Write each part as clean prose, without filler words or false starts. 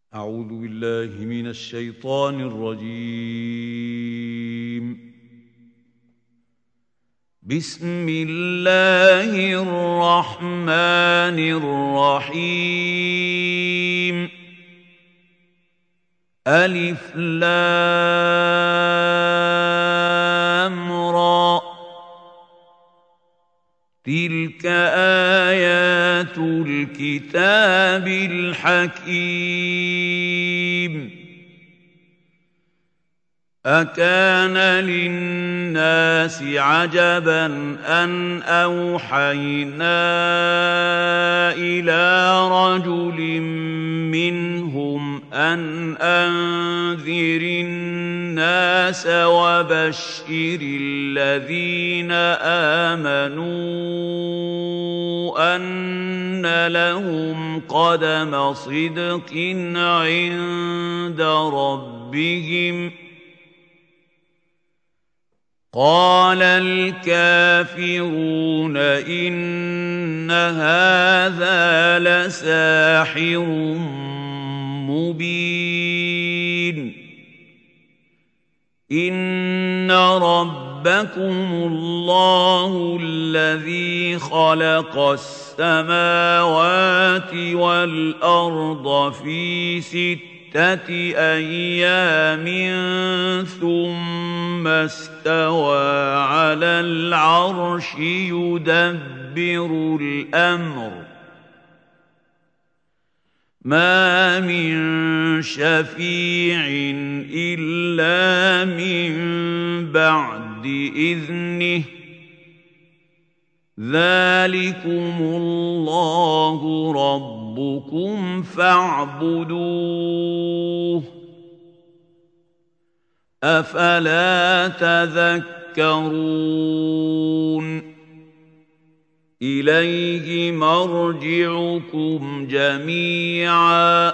أعوذ بالله من الشيطان الرجيم. بسم الله الرحمن الرحيم. ألف لام را، تلك آيات الكتاب الحكيم. أكان للناس عجبا أن أوحينا إلى رجل منهم أن أنذر الناس وبشر الذين آمنوا أن لهم قدم صدق عند ربهم. قال الكافرون إن هذا لساحر مبين. إن ربكم الله الذي خلق السماوات والأرض في 6 أيام ثم استوى على العرش يدبر الأمر. ما من شفيع إلا من بعد إذنه. ذلكم الله ربكم فاعبدوه. أفلا تذكرون. إليه مرجعكم جميعا.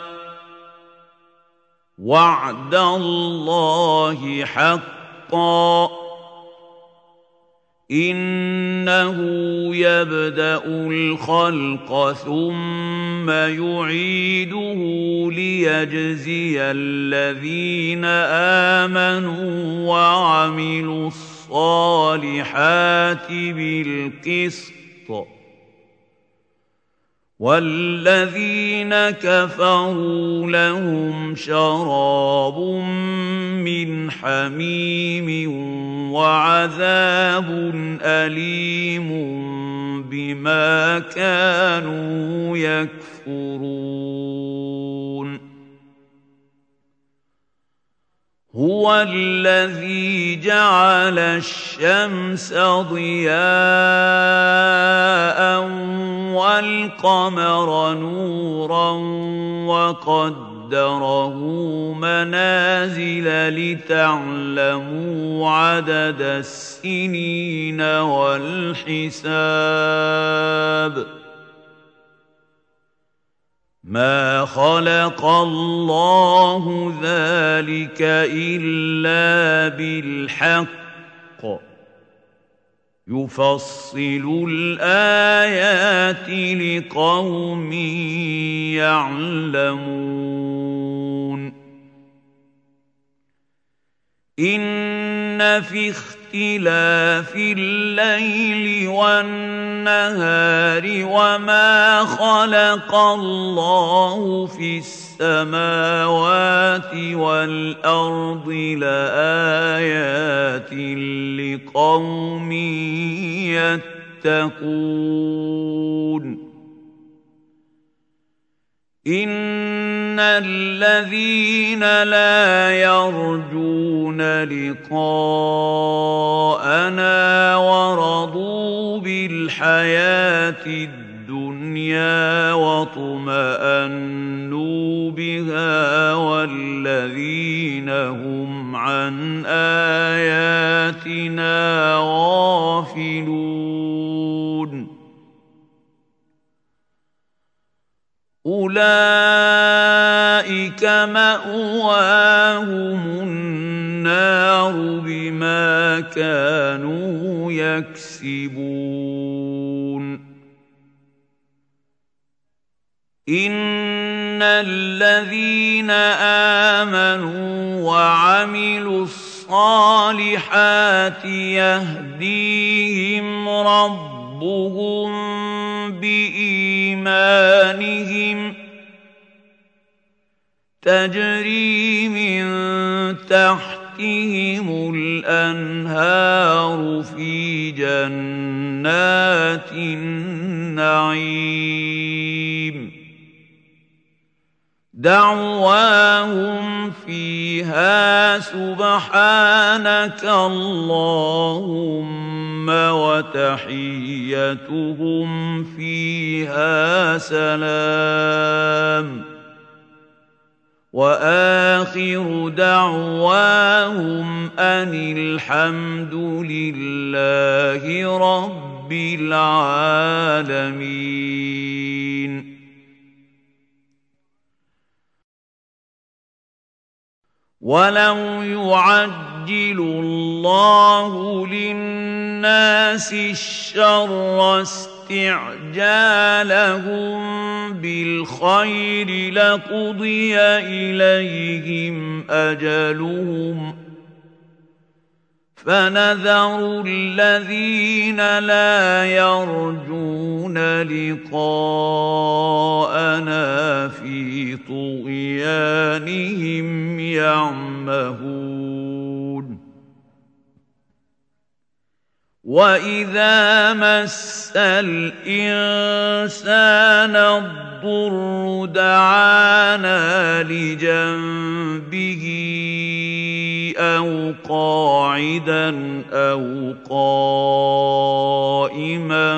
وعد الله حقا. إنه يبدأ الخلق ثم يعيده ليجزي الذين آمنوا وعملوا الصالحات بالقسط، والذين كفروا لهم شراب من حميم وعذاب أليم بما كانوا يكفرون. هو الذي جعل الشمس ضياء والقمر نورا وقدره منازل لتعلموا عدد السنين والحساب. ما خلق الله ذلك إلا بالحق. يفصل الآيات لقوم يعلمون. إن في اختلاف الليل والنهار وما خلق الله في السماوات والأرض لآيات لقوم يتقون. إن الذين لا يرجون لقاءنا ورضوا بالحياة الدنيا واطمأنوا بها والذين هم عن آياتنا غافلون أولئك مأواهم النار بما كانوا يكسبون. إن الذين آمنوا وعملوا الصالحات يهديهم ربهم بإيمانهم تجري من تحتهم الأنهار في جنات النعيم دعواهم فيها سبحانك اللهم وتحيتهم فيها سلام وآخر دعواهم أن الحمد لله رب العالمين. ولو يعجل الله للناس الشر استعجالهم بالخير لقضي إليهم أجلهم فنذر الذين لا يرجون لقاءنا في طغيانهم يعمهون. وإذا مس الإنسان الضر دعانا لجنبه أو قاعدا أو قائما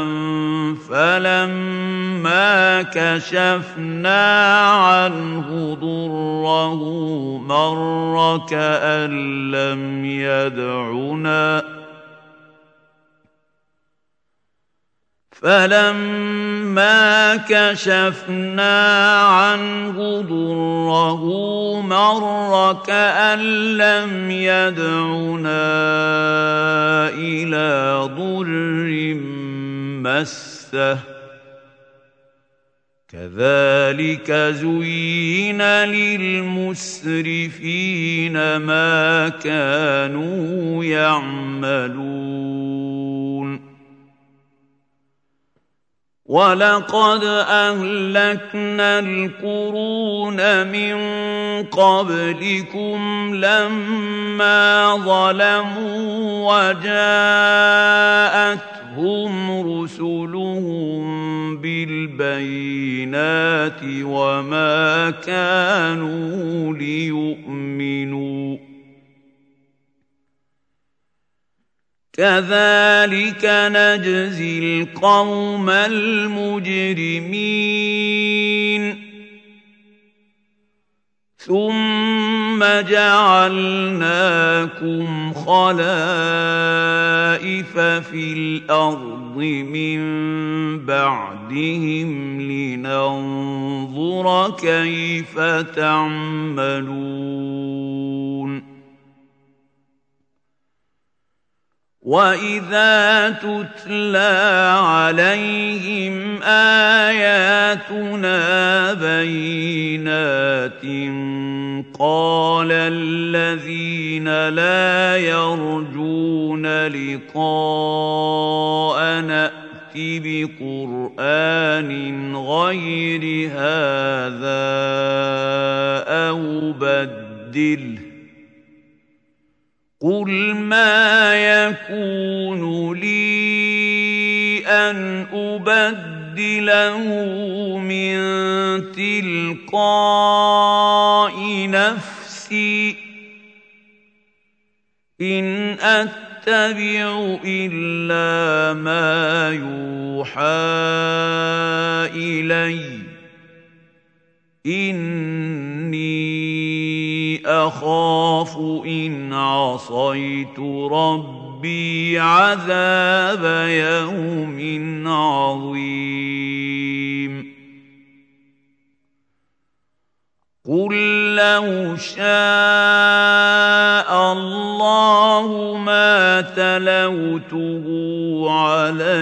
فلما كشفنا عنه ضره مر كأن لم يدعنا فلما كشفنا عنه ضره مر كأن لم يدعنا إلى ضر مسه كذلك زين للمسرفين ما كانوا يعملون. ولقد أهلكنا القرون من قبلكم لما ظلموا وجاءتهم رسلهم بالبينات وما كانوا ليؤمنوا كذلك نجزي القوم المجرمين. ثم جعلناكم خلائف في الأرض من بعدهم لننظر كيف تعملون. وَإِذَا تُتْلَى عَلَيْهِمْ آيَاتُنَا بَيِّنَاتٍ قَالَ الَّذِينَ لَا يَرْجُونَ لِقَاءَنَا ائْتِ بِقُرْآنٍ غَيْرِ هَذَا أَوْ بَدِّلْهُ قُلْ مَا يَكُونُ لِي أَنْ أُبَدِّلَهُ مِنْ تِلْقَاءِ نَفْسِي إِنْ أَتَّبِعُ إِلَّا مَا يُوحَى إِلَيَّ إِنِّي أخاف إن عصيت ربي عذاب يوم عظيم. قل لو شاء الله ما تلوته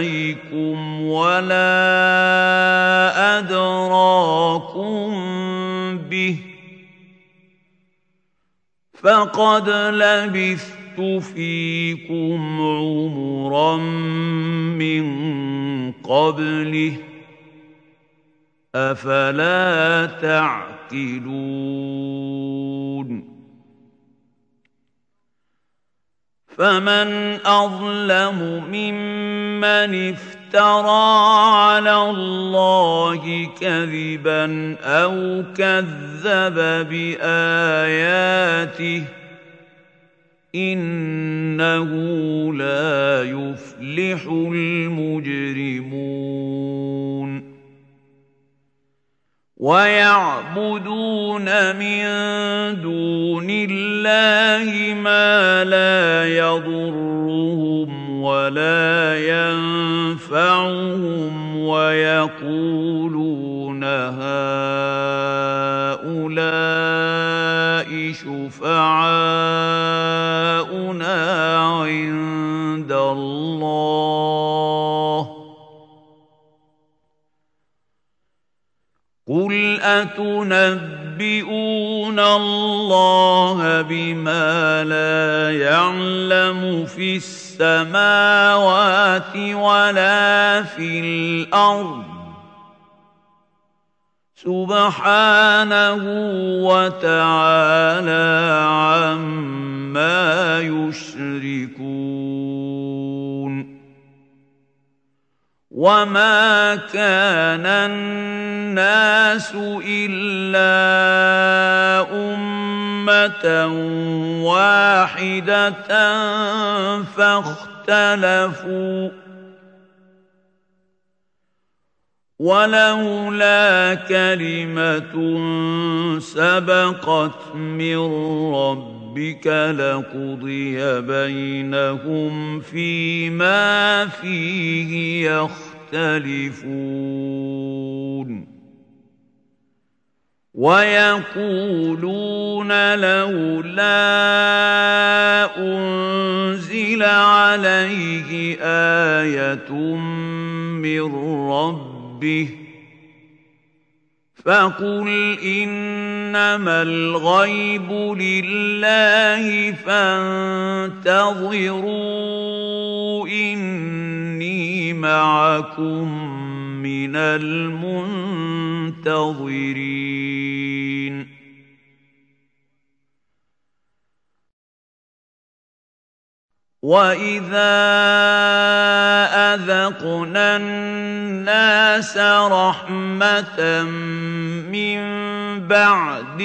عليكم ولا أدراكم فقد لبثت فيكم عمرا من قبله أفلا تعقلون فمن أظلم ممن افترى على الله كذبا أو كذب بآياته إنه لا يفلح المجرمون ويعبدون من دون الله ما لا يضرهم ولا ينفعهم ويقولون هؤلاء شفعاؤنا عند الله قل أتنبئون الله بما لا يعلم في السماوات ولا في الأرض سبحانه وتعالى عما يشركون وما كان الناس إلا أمة واحدة فاختلفوا ولولا كلمة سبقت من ربك لقضي بينهم فيما فيه يختلفون ويقولون لولا أنزل عليه آية من ربه فقل إنما الغيب لله فانتظروا إني معكم من المنتظرين وَإِذَا أَذَقْنَا النَّاسَ رَحْمَةً مِّن بَعْدِ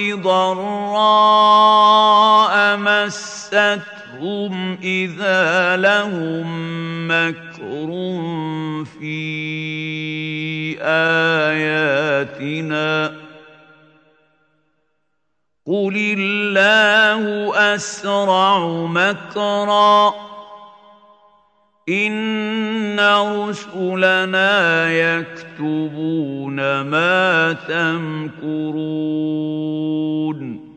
ضَرَّاءَ مَسَّتْهُمْ إِذَا لَهُم مَّكْرٌ فِي آيَاتِنَا قُلِ اللَّهُ أَسْرَعُ مَكْرًا إِنَّ رُسُلَنَا يَكْتُبُونَ مَا تَمْكُرُونَ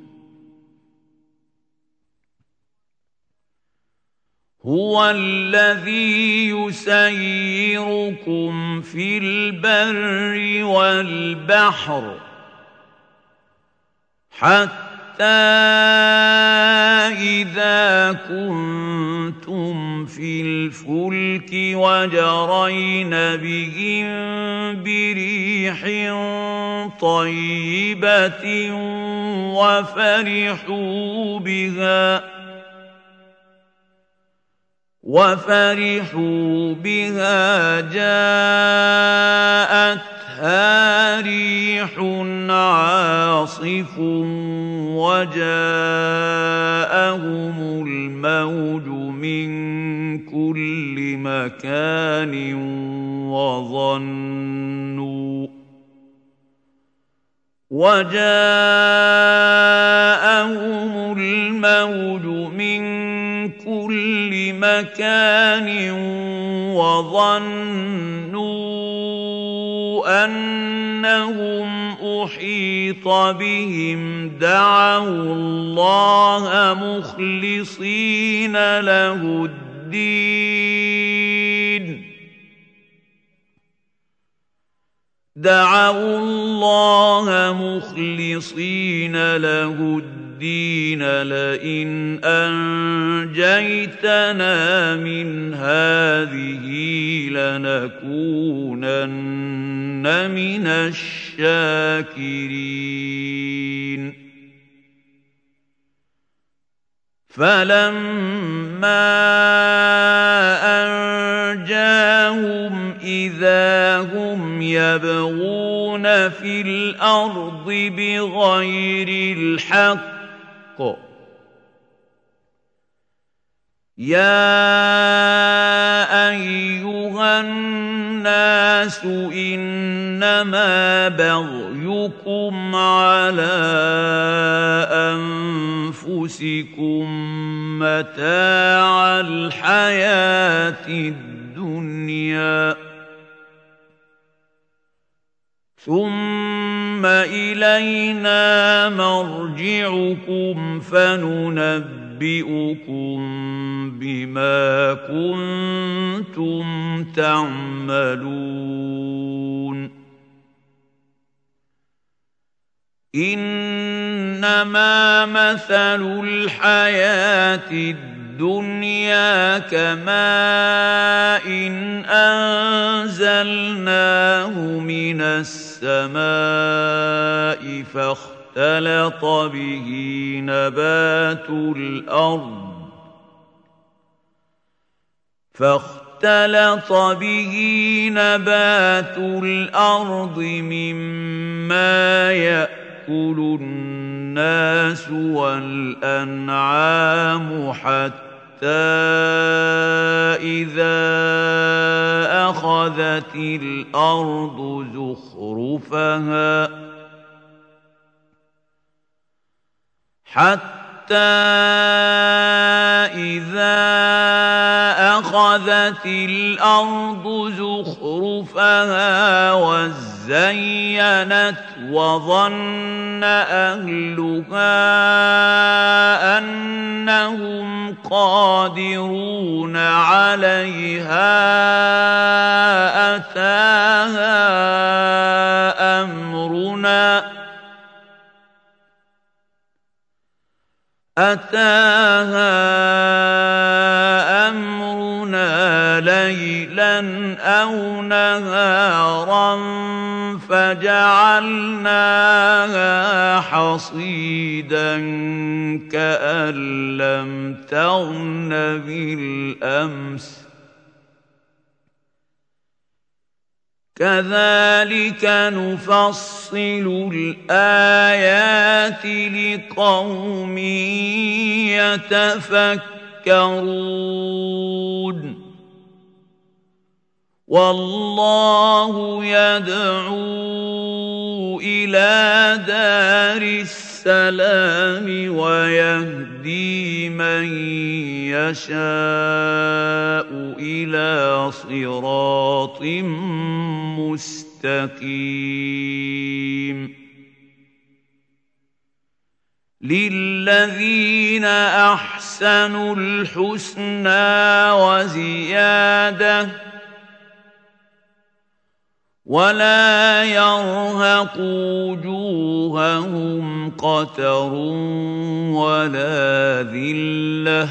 هُوَ الَّذِي يُسَيِّرُكُمْ فِي الْبَرِّ وَالْبَحْرِ حتى إذا كنتم في الفلك وجرين بهم بريح طيبة وفرحوا بها جاءتها ريح عاصف وجاءهم الموج من كل مكان وظنوا أنهم أحيط بهم دعوا الله مخلصين له الدين دعوا الله مخلصين له الدين لئن أنجيتنا من هذه لنكونن من الشاكرين فلما أنجاهم إذا هم يبغون في الأرض بغير الحق يا أيها الناس إنما بغيكم على أنفسكم متاع الحياة الدنيا ثم إلينا مرجعكم فننبئكم بما كنتم تعملون إنما مثل الحياة الدنيا كماء أنزلناه من السماء فاختلط به نبات الأرض مما يأكل الناس والأنعام حتى إذا أخذت الأرض زخرفها وزينت وظن أهلها أنهم قادرون عليها أتاها أمرنا ليلا أو نهارا فجعلناها حصيدا كأن لم تغن بالأمس كذلك نفصل الآيات لقوم يتفكرون والله يدعو إلى دار السلام ويهدي من يشاء إلى صراط مستقيم للذين أحسنوا الحسنى وزيادة ولا يرهق وجوههم قتر ولا ذلة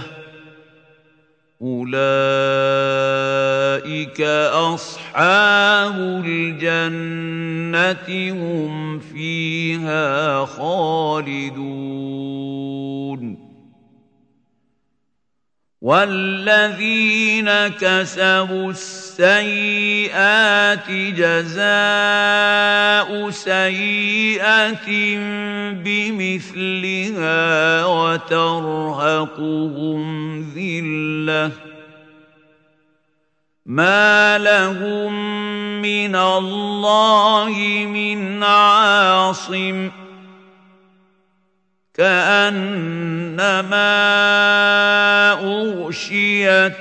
أولئك أصحاب الجنة هم فيها خالدون والذين كسبوا السيئات جزاء سيئة بمثلها وترهقهم ذلة ما لهم من الله من عاصم كأنما أغشيت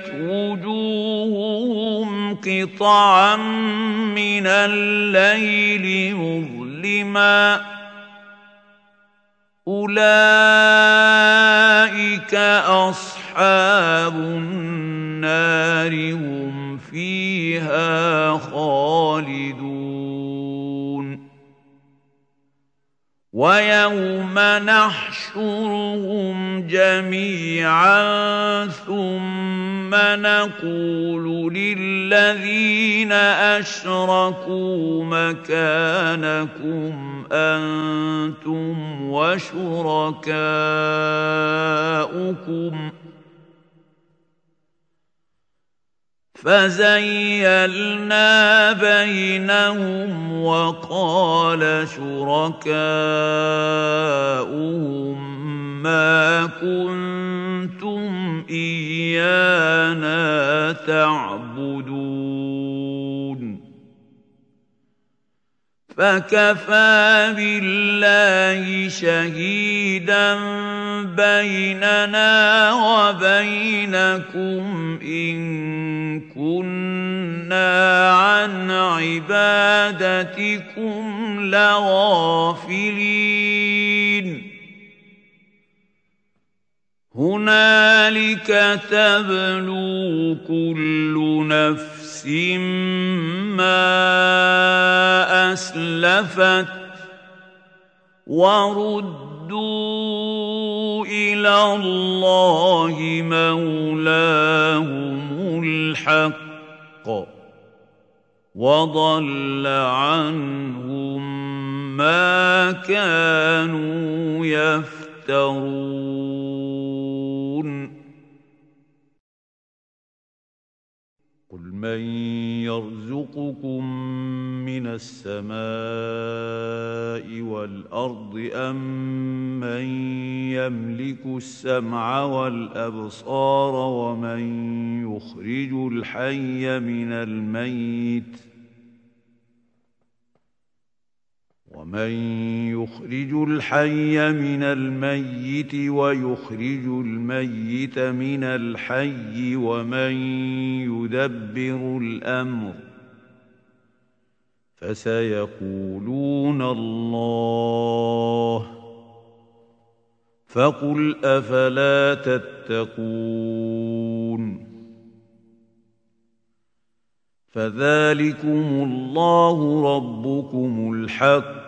وجوههم قطعا من الليل مظلما أولئك أصحاب النار هم فيها خالدون ويوم نحشرهم جميعا ثم نقول للذين أشركوا مكانكم أنتم وشركاؤكم فزيلنا بينهم وقال شركاؤهم ما كنتم إيانا تعبدون فكفى بالله شهيدا بيننا وبينكم إن كنا عن عبادتكم لغافلين هنالك تبلو كل نفس ما أسلفت وردوا إلى الله مولاهم الحق وضل عنهم ما كانوا يفترون قل من يرزقكم من السماء والأرض أم من يملك السمع والأبصار ومن يخرج الحي من الميت ويخرج الميت من الحي ومن يدبر الأمر فسيقولون الله فقل أفلا تتقون فذلكم الله ربكم الحق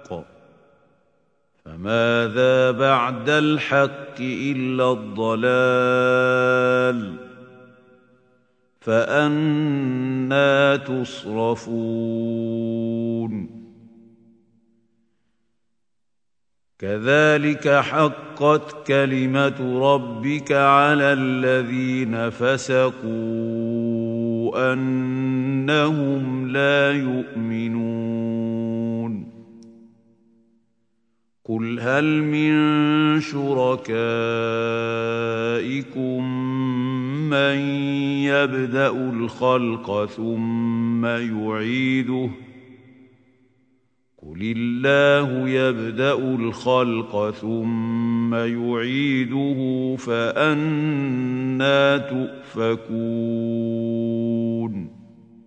فماذا بعد الحق إلا الضلال فأنى تصرفون كذلك حقت كلمة ربك على الذين فسقوا أنهم لا يؤمنون قل هل من شركائكم من يبدأ الخلق ثم يعيده قل الله يبدأ الخلق ثم يعيده فأنى تؤفكون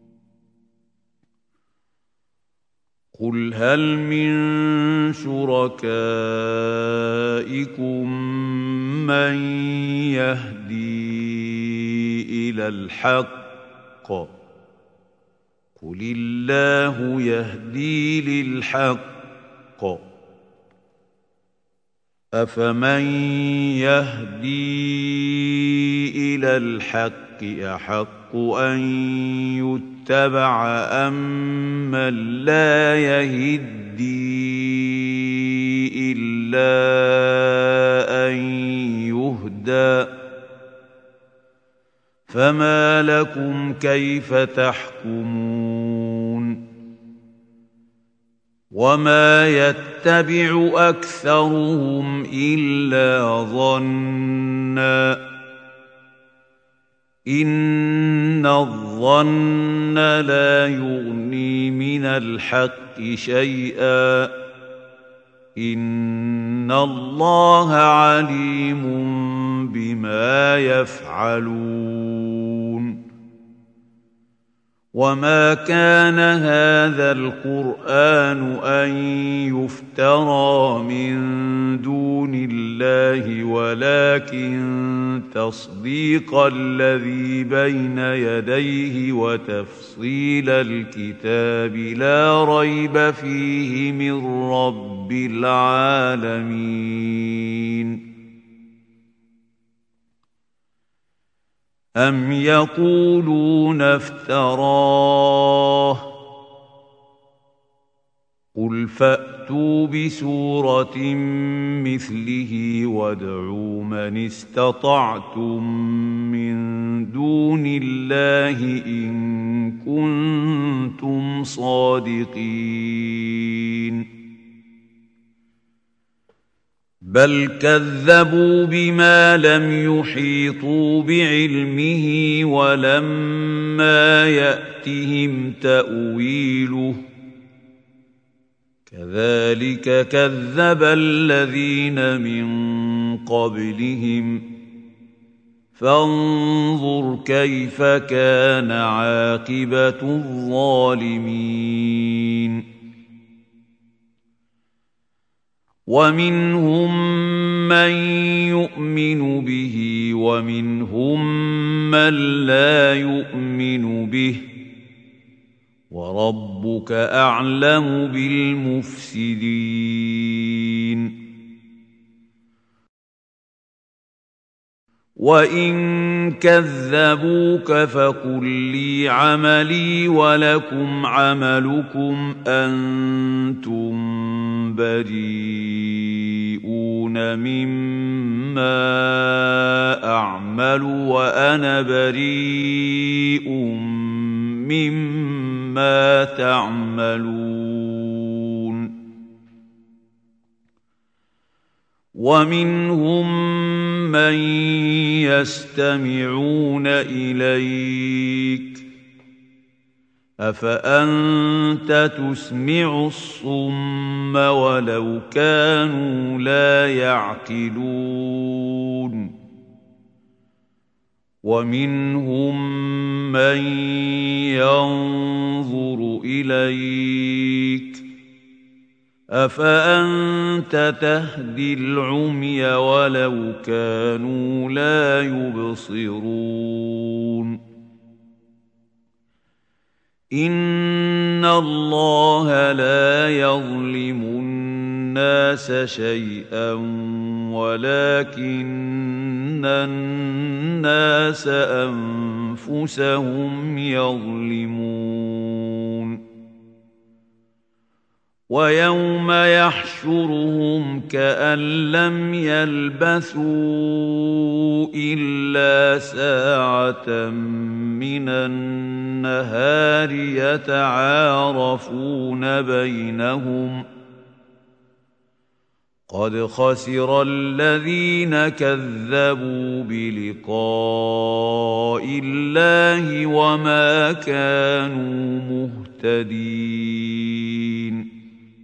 قل هل من شركائكم من يهدي إلى الحق قل الله يهدي للحق أفمن يهدي إلى الحق أحق أن يتبع أم من لا يهدي إلا أن يهدى فما لكم كيف تحكمون وما يتبع أكثرهم إلا ظنًّا إن الظن لا يغني من الحق شيئا إن الله عليم بما يفعلون وما كان هذا القرآن أن يفترى من دون الله الله ولكن تصديق الذي بين يديه وتفصيل الكتاب لا ريب فيه من رب العالمين. أم يقولون افتراه قل فأتوا بسورة مثله وادعوا من استطعتم من دون الله إن كنتم صادقين. بل كذبوا بما لم يحيطوا بعلمه ولما يأتهم تأويله كذلك كذب الذين من قبلهم فانظر كيف كان عاقبة الظالمين. ومنهم من يؤمن به ومنهم من لا يؤمن به وربك أعلم بالمفسدين. وإن كذبوك فقل لي عملي ولكم عملكم أنتم بريئون مما أعمل وأنا بريء مما تعملون. ومنهم من يستمعون إليك أفأنت تسمع الصم ولو كانوا لا يعقلون. ومنهم من ينظر إليك أفأنت تهدي العمي ولو كانوا لا يبصرون. إن الله لا يظلم الناس شيئا ولكن الناس أنفسهم يظلمون. ويوم يحشرهم كأن لم يلبثوا إلا ساعة من النهار يتعارفون بينهم قد خسر الذين كذبوا بلقاء الله وما كانوا مهتدين.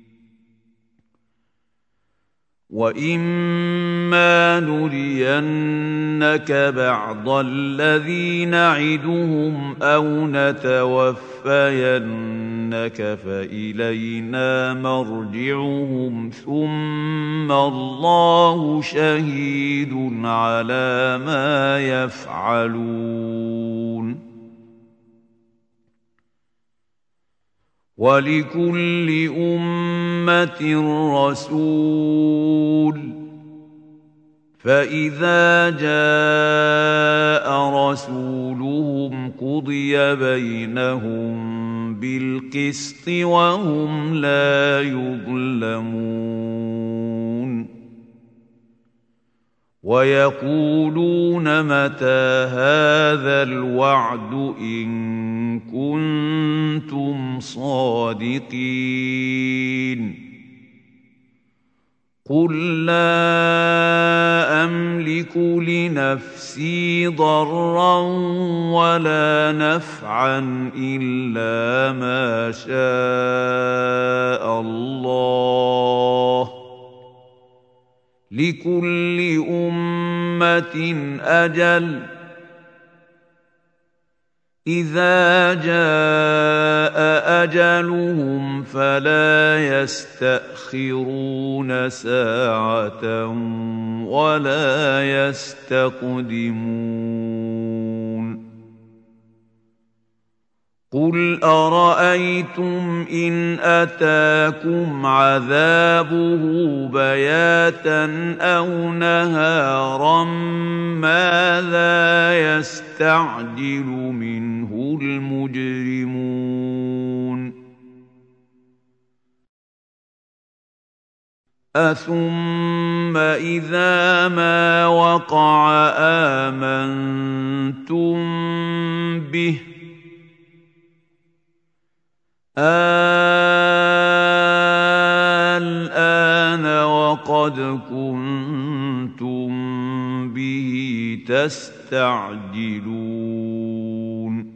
وإما نرينك بعض الذي نعدهم أو نتوفينك فإلينا مرجعهم ثم الله شهيد على ما يفعلون. ولكل أمة رسول فإذا جاء رسولهم قضي بينهم بالقسط وهم لا يظلمون. ويقولون متى هذا الوعد إن كنتم صادقين. قل لا أملك لنفسي ضرا ولا نفعا إلا ما شاء الله لكل أمة أجل إذا جاء أجلهم فلا يستأخرون ساعة ولا يستقدمون قل أرأيتم إن أتاكم عذابه بياتا أو نهارا ماذا يستعجل منه المجرمون أثم إذا ما وقع آمنتم به الآن وقد كنتم به تستعجلون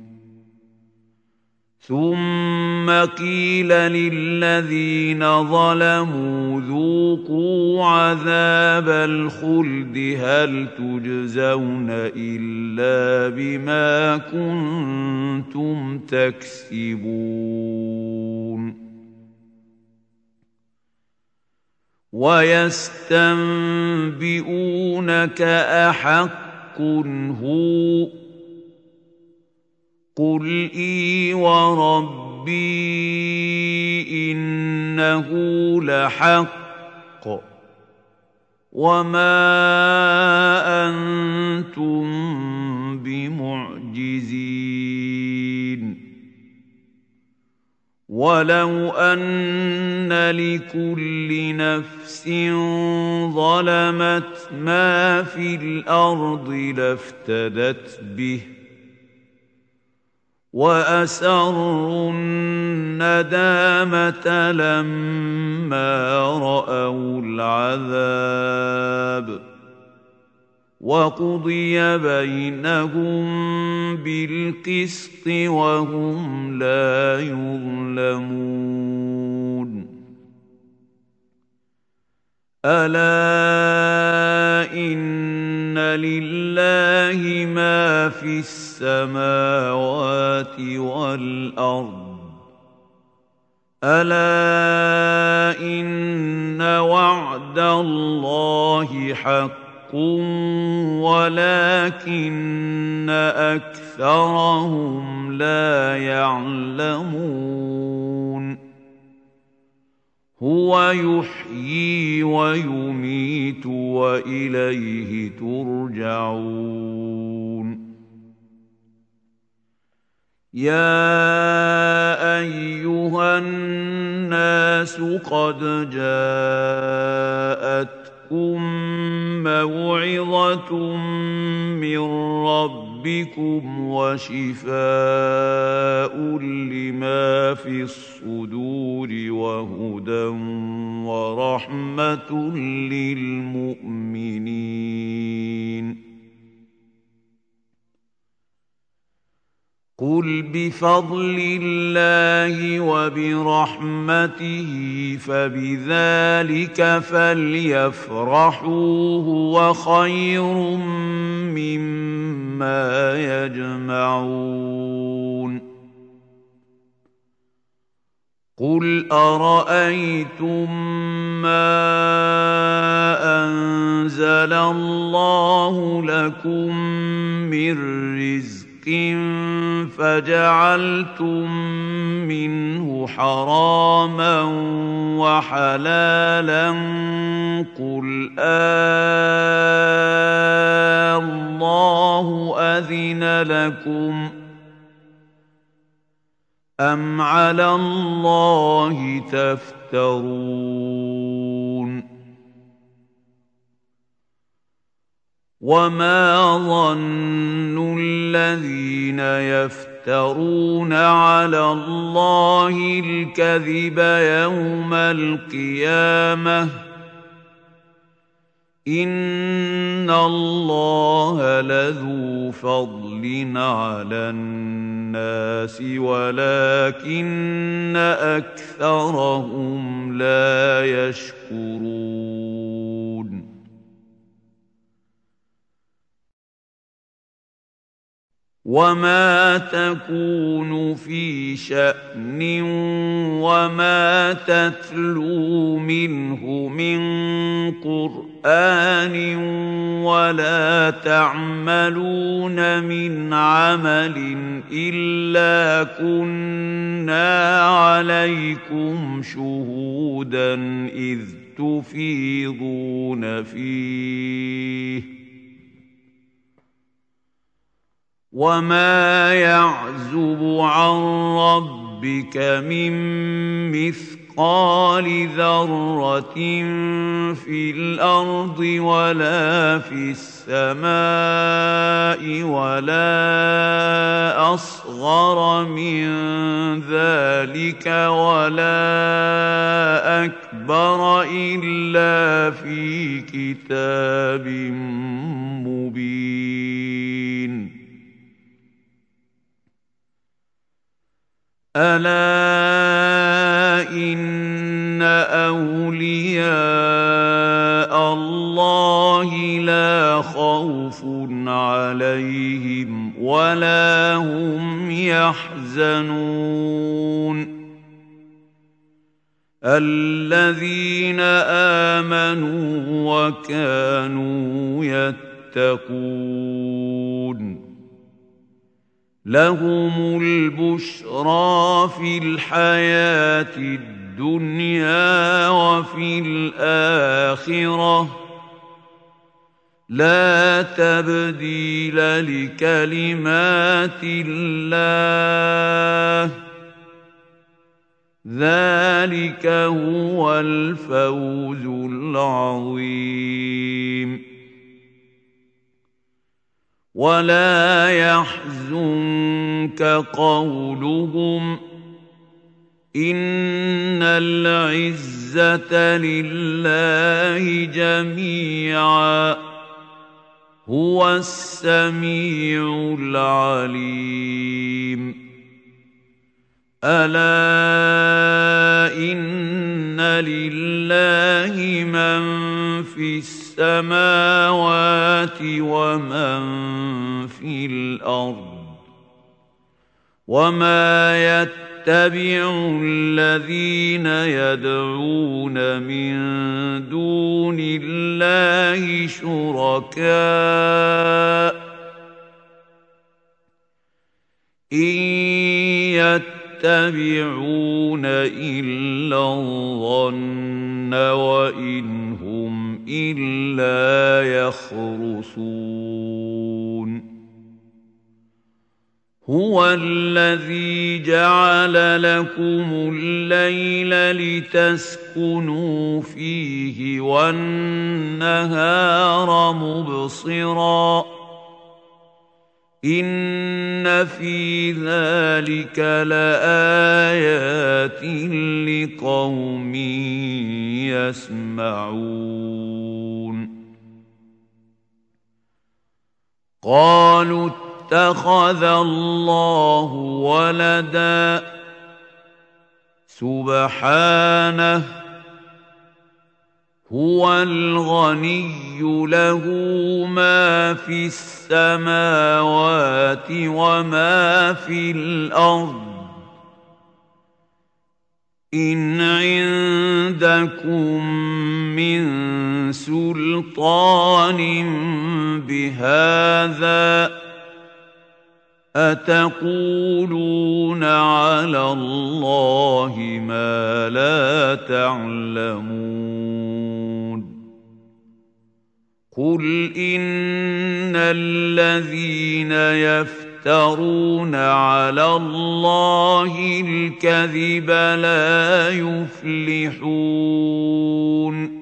ثم قيل للذين ظلموا ذوقوا عذاب الخلد هل تجزون إلا بما كنتم تكسبون ويستنبئونك أحق هو قل إي وربي إنه لحق وما أنتم بمعجزين ولو أن لكل نفس ظلمت ما في الأرض لافتدت به وأسروا الندامة لما رأوا العذاب وقضي بينهم بالقسط وهم لا يظلمون ألا إن لله ما في السماوات والأرض ألا إن وعد الله حق ولكن أكثرهم لا يعلمون هو يحيي ويميت وإليه ترجعون يا أيها الناس قد جاءتكم موعظة من ربكم وشفاء لما في الصدور وهدى ورحمة للمؤمنين قل بفضل الله وبرحمته فبذلك فليفرحوا هو خير مما يجمعون قل أرأيتم ما أنزل الله لكم من رزق فجعلتم منه حراما وحلالا قل الله أذن لكم أم على الله تفترون وما ظن الذين يفترون على الله الكذب يوم القيامة إن الله لذو فضل على الناس ولكن أكثرهم لا يشكرون وما تكون في شأن وما تتلو منه من قرآن ولا تعملون من عمل إلا كنا عليكم شهودا إذ تفيضون فيه وما يعزب عن ربك من مثقال ذرة في الأرض ولا في السماء ولا أصغر من ذلك ولا أكبر إلا في كتاب مبين ألا إن أولياء الله لا خوف عليهم ولا هم يحزنون الذين آمنوا وكانوا يتقون لهم البشرى في الحياة الدنيا وفي الآخرة لا تبديل لكلمات الله ذلك هو الفوز العظيم ولا يحزنك قولهم إن العزة لله جميعا هو السميع العليم ألا إن لله من في السماوات ومن في الأرض وما يتبع الذين يدعون من دون الله شركاء إن يتبعون إلا الظن وإن هم إلا يخرصون هو الذي جعل لكم الليل لتسكنوا فيه والنهار مبصراً إن في ذلك لآيات لقوم يسمعون قالوا اتخذ الله ولدا سبحانه هو الغني له ما في السماوات وما في الأرض إن عندكم من سلطان بهذا أتقولون على الله ما لا تعلمون قل إن الذين يفترون على الله الكذب لا يفلحون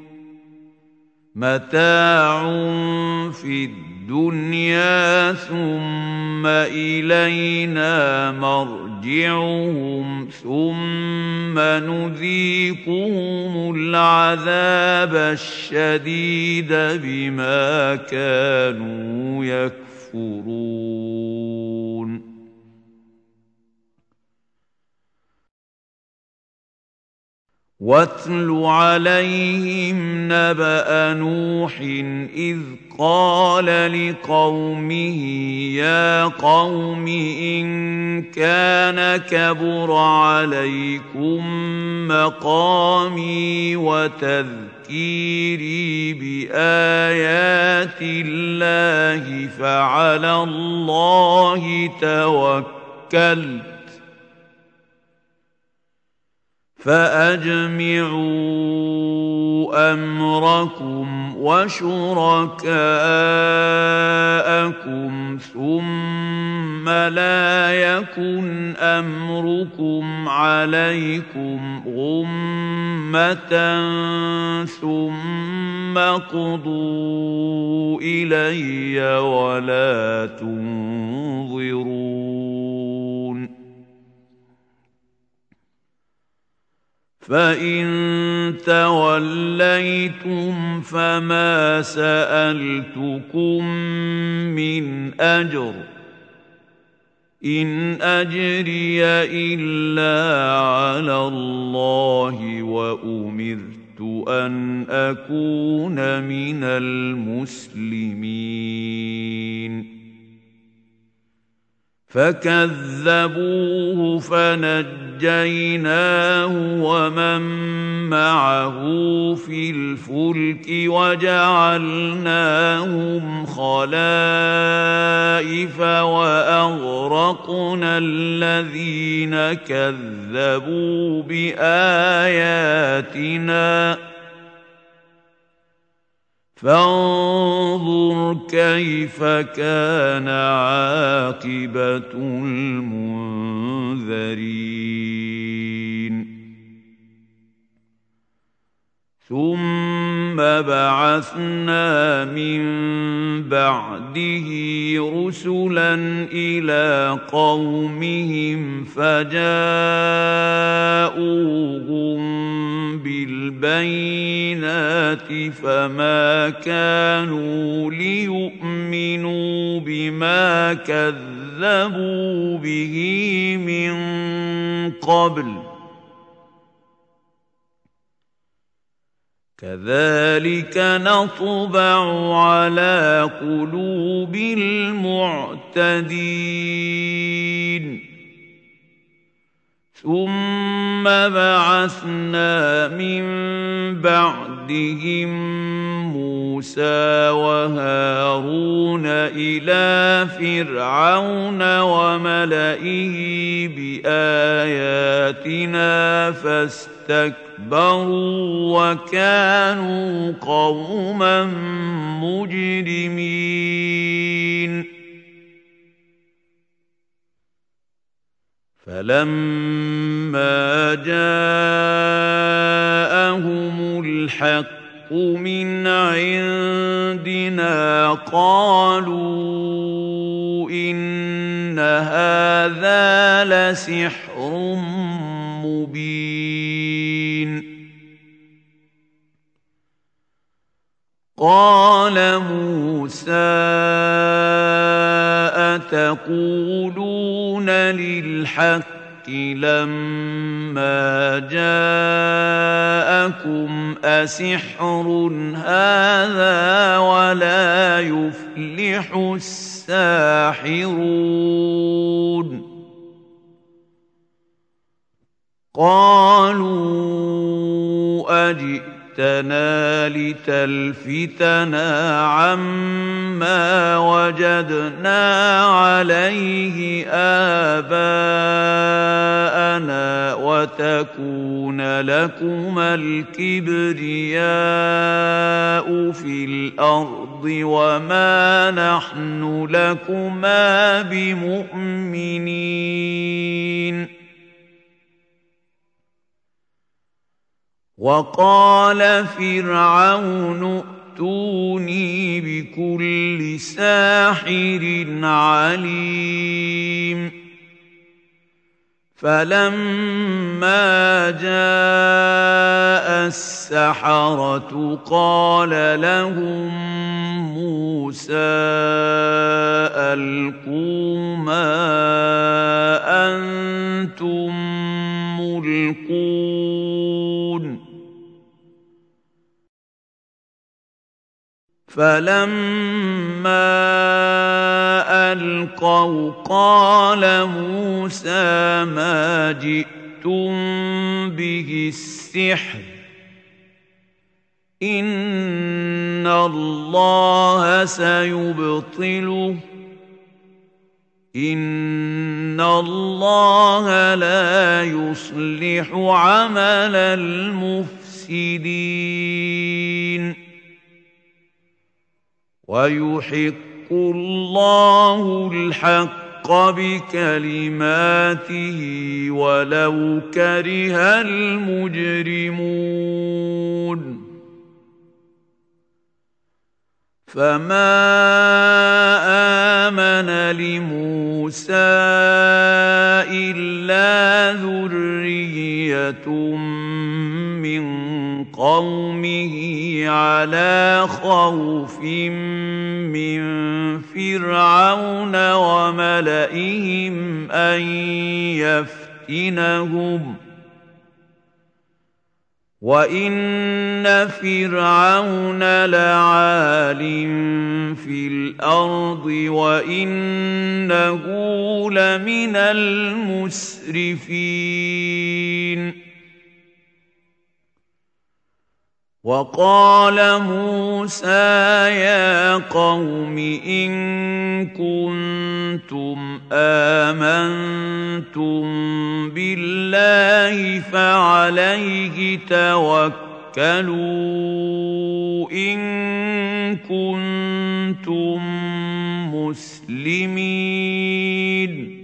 متاع في الدنيا ثم إلينا مرجعهم ثم نذيقهم العذاب الشديد بما كانوا يكفرون واتل عليهم نبأ نوح إذ قال لقومه يا قوم إن كان كبر عليكم مقامي وتذكيري بآيات الله فعلى الله توكلت فأجمعوا أمركم وشركاءكم ثم لا يكن أمركم عليكم غمة ثم اقضوا إلي ولا تنظرون فإن توليتم فما سألتكم من أجر إن أجري إلا على الله وأمرت أن أكون من المسلمين فكذبوه فنجيناه ومن معه في الفلك وجعلناهم خلائف وأغرقنا الذين كذبوا بآياتنا فانظر كيف كان عاقبة المنذرين ثم بعثنا من بعده رسلا إلى قومهم فجاءوهم بالبينات فما كانوا ليؤمنوا بما كذبوا به من قبل كذلك نطبع على قلوب المعتدين ثم بعثنا من بعدهم موسى وهارون إلى فرعون وملئه بآياتنا فاستكبروا وكانوا قوما مجرمين فلما جاءهم الحق من عندنا قالوا إن هذا لسحر مبين قال موسى أتقولون للحق لما جاءكم أسحر هذا ولا يفلح الساحرون قالوا أجئتنا لتلفتنا عما وجدنا عليه آباءنا وتكون لكما الكبرياء في الأرض وما نحن لكما بمؤمنين وقال فرعون ائتوني بكل ساحر عليم فلما جاء السحرة قال لهم موسى ألقوا ما أنتم ملقون فلما ألقوا قال موسى ما جئتم به السحر إن الله سيبطله إن الله لا يصلح عمل المفسدين ويحق الله الحق بكلماته ولو كره المجرمون فما آمن لموسى إلا ذرية من قومه على خوف من فرعون وملئهم أن يفتنهم وَإِنَّ فِرْعَوْنَ لَعَالٍ فِي الْأَرْضِ وَإِنَّهُ لَمِنَ الْمُسْرِفِينَ وَقَالَ مُوسَى يَا قَوْمِ إِن كُنتُمْ آمَنتُم بِاللَّهِ فَعَلَيْهِ تَوَكَّلُوا إِن كُنتُم مُّسْلِمِينَ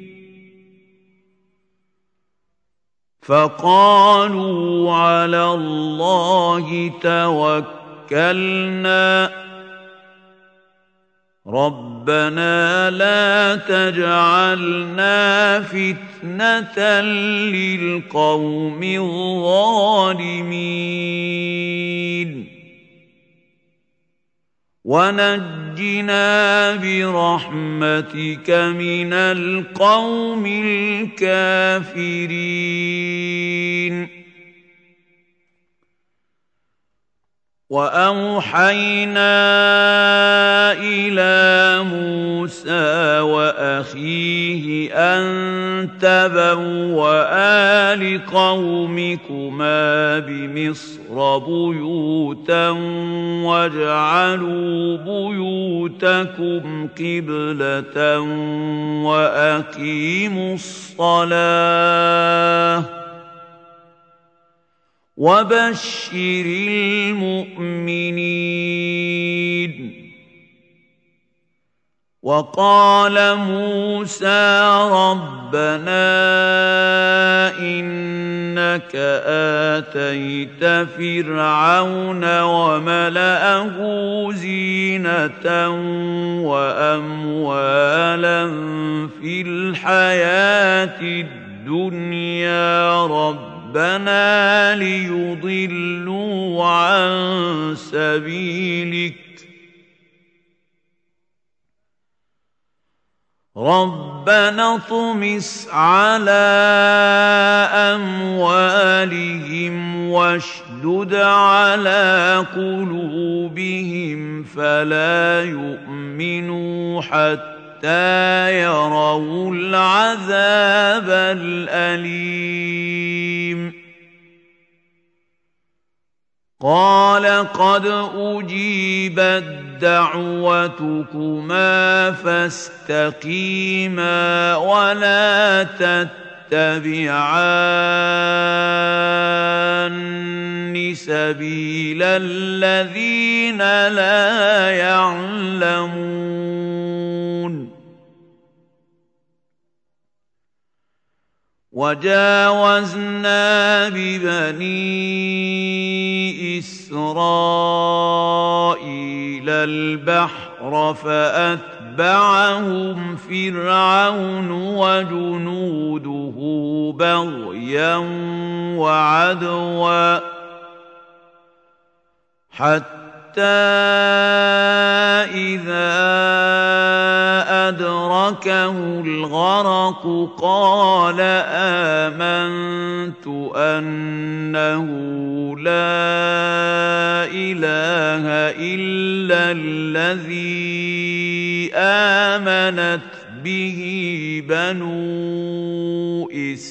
فقالوا على الله توكلنا ربنا لا تجعلنا فتنة للقوم الظالمين ونجنا برحمتك من القوم الكافرين وأوحينا إلى موسى وأخيه أن تبوأ لقومكما بمصر بيوتا واجعلوا بيوتكم قبلة وأقيموا الصلاة وبشر المؤمنين وقال موسى ربنا إنك آتيت فرعون وملأه زينة وأموالا في الحياة الدنيا ربنا ليضلوا عن سبيلك ربنا اطمس على أموالهم واشدد على قلوبهم فلا يؤمنوا حتى يروا العذاب الأليم قال قد أجيبت دعوتكما فاستقيما ولا تتبعان سبيل الذين لا يعلمون وجاوزنا ببني إسرائيل البحر فأتبعهم فرعون وجنوده بغيا وعدوا حتى إذا أدركه الغرق قال آمنت أنه لا إله إلا الذي آمنت به بنو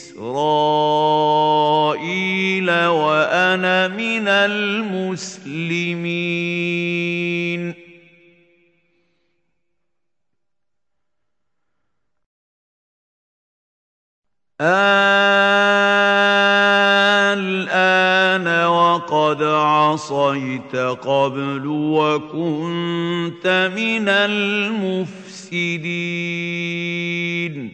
إسرائيل وأنا من المسلمين. الآن وقد عصيت قبل وكنت من المفسدين.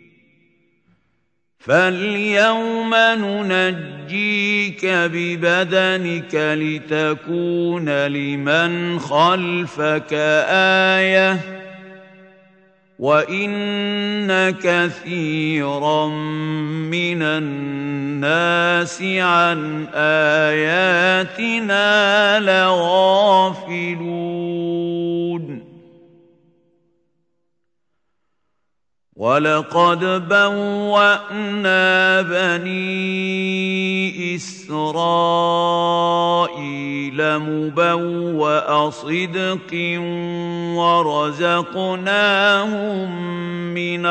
فاليوم ننجيك ببدنك لتكون لمن خلفك آية وإن كثيرا من الناس عن آياتنا لغافلون. ولقد بوأنا بني إسرائيل مبوأ صدق ورزقناهم من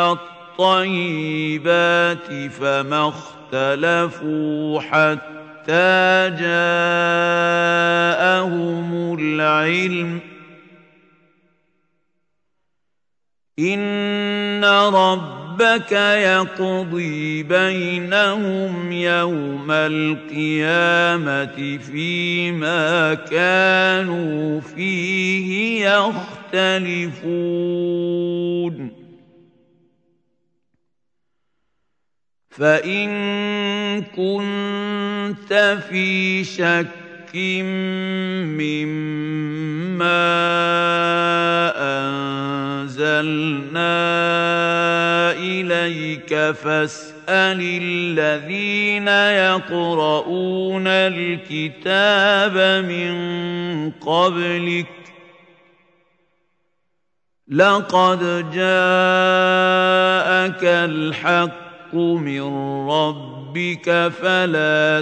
الطيبات فما اختلفوا حتى جاءهم العلم إن ربك يقضي بينهم يوم القيامة فيما كانوا فيه يختلفون. فإن كنت في شك مما أنزلنا إليك فاسأل الذين يقرؤون الكتاب من قبلك لقد جاءك الحق من ربك فلا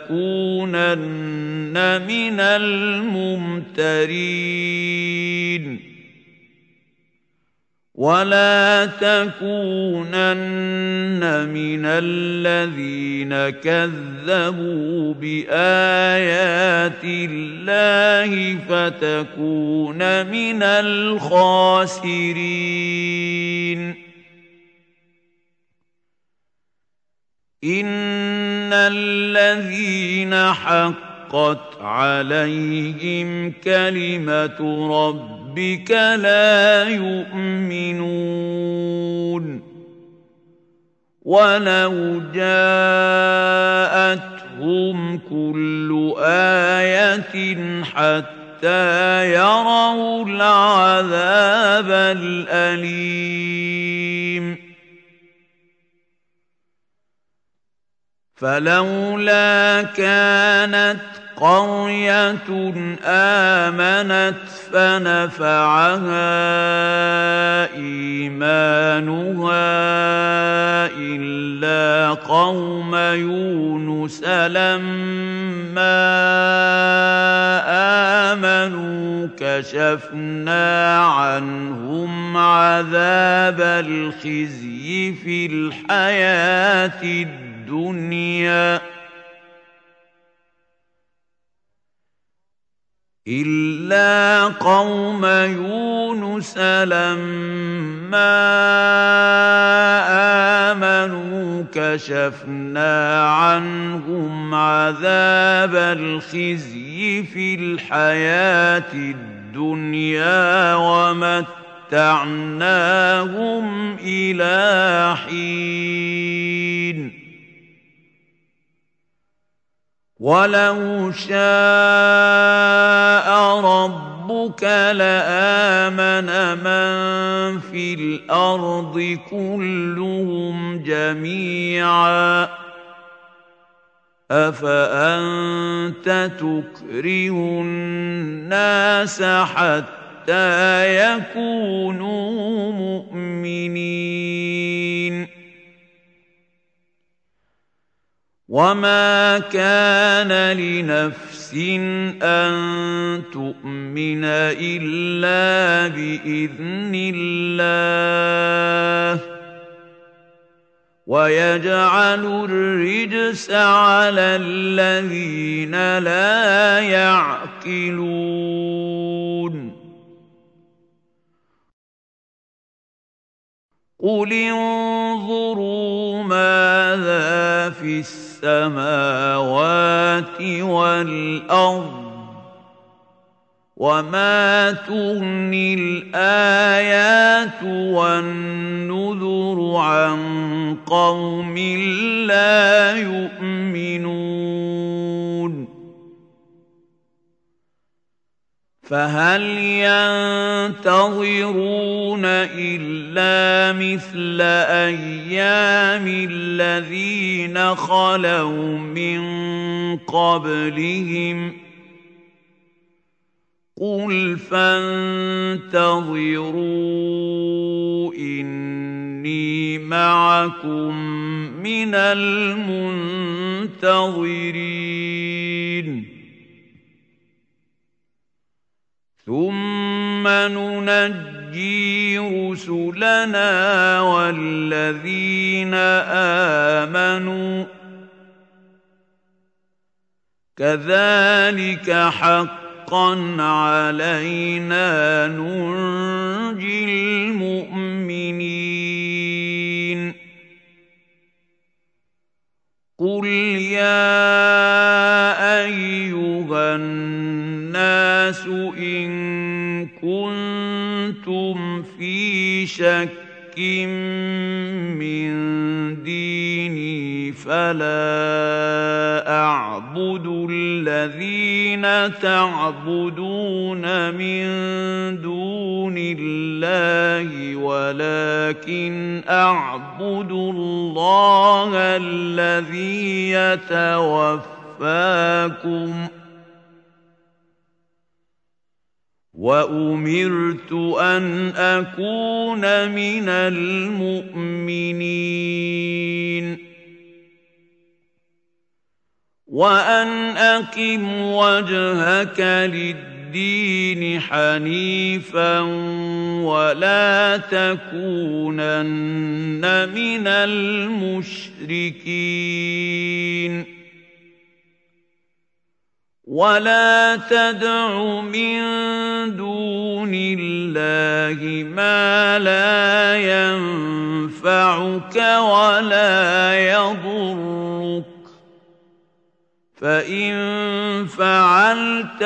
تكونن من الممترين ولا تكونن من الذين كذبوا بآيات الله فتكون من الخاسرين. إن الذين حقت عليهم كلمة ربك لا يؤمنون ولو جاءتهم كل آية حتى يروا العذاب الأليم. فلولا كانت قرية آمنت فنفعها إيمانها إلا قوم يونس لما آمنوا كشفنا عنهم عذاب الخزي في الحياة الدنيا إلا قوم يونس لما آمنوا كشفنا عنهم عذاب الخزي في الحياة الدنيا ومتعناهم إلى حين. ولو شاء ربك لآمن من في الأرض كلهم جميعا أفأنت تكره الناس حتى يكونوا مؤمنين وما كان لنفس أن تؤمن إلا بإذن الله ويجعل الرجس على الذين لا يعقلون قل انظروا ماذا في السماوات والأرض وما تغني الآيات والنذر عن قوم لا يؤمنون فهل ينتظرون إلا مثل أيام الذين خلوا من قبلهم قل فانتظروا إني معكم من المنتظرين ثم ننجي رسلنا والذين آمنوا كذلك حقا علينا ننجي المؤمنين قل يا أيها الناس إن كنتم في شك من ديني فلا أعبد الذين تعبدون من دون الله ولكن أعبد الله الذي يتوفاكم وأمرت أن أكون من المؤمنين وأن أقم وجهك للدين حنيفا ولا تكونن من المشركين ولا تدع من دون الله ما لا ينفعك ولا يضرك فإن فعلت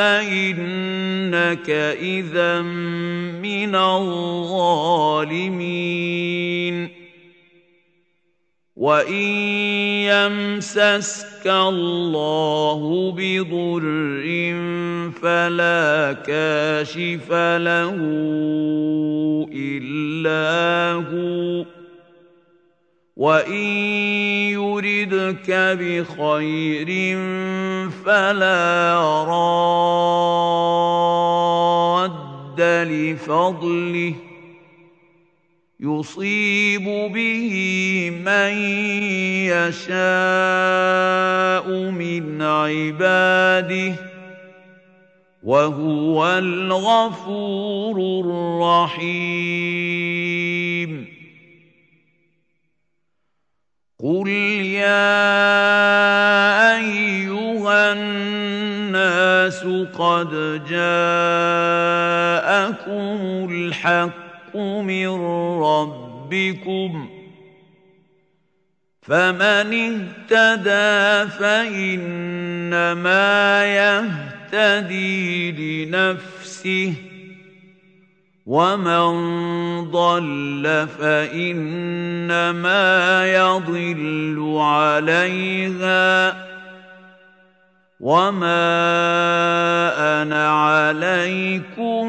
فإنك إذا من الظالمين وإن يمسسك الله بضر فلا كاشف له إلا هو وإن يردك بخير فلا راد لفضله يصيب به من يشاء من عباده وهو الغفور الرحيم قل يا أيها الناس قد جاءكم الحق من ربكم فمن اهتدى فإنما يهتدي لنفسه ومن ضل فإنما يضل عليها وما أنا عليكم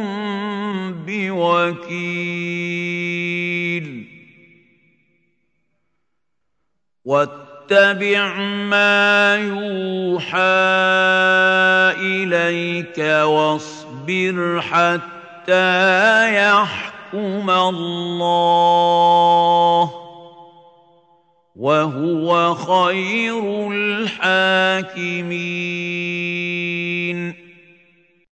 بوكيل واتبع ما يوحى إليك واصبر حتى يحكم الله وهو خير الحاكمين.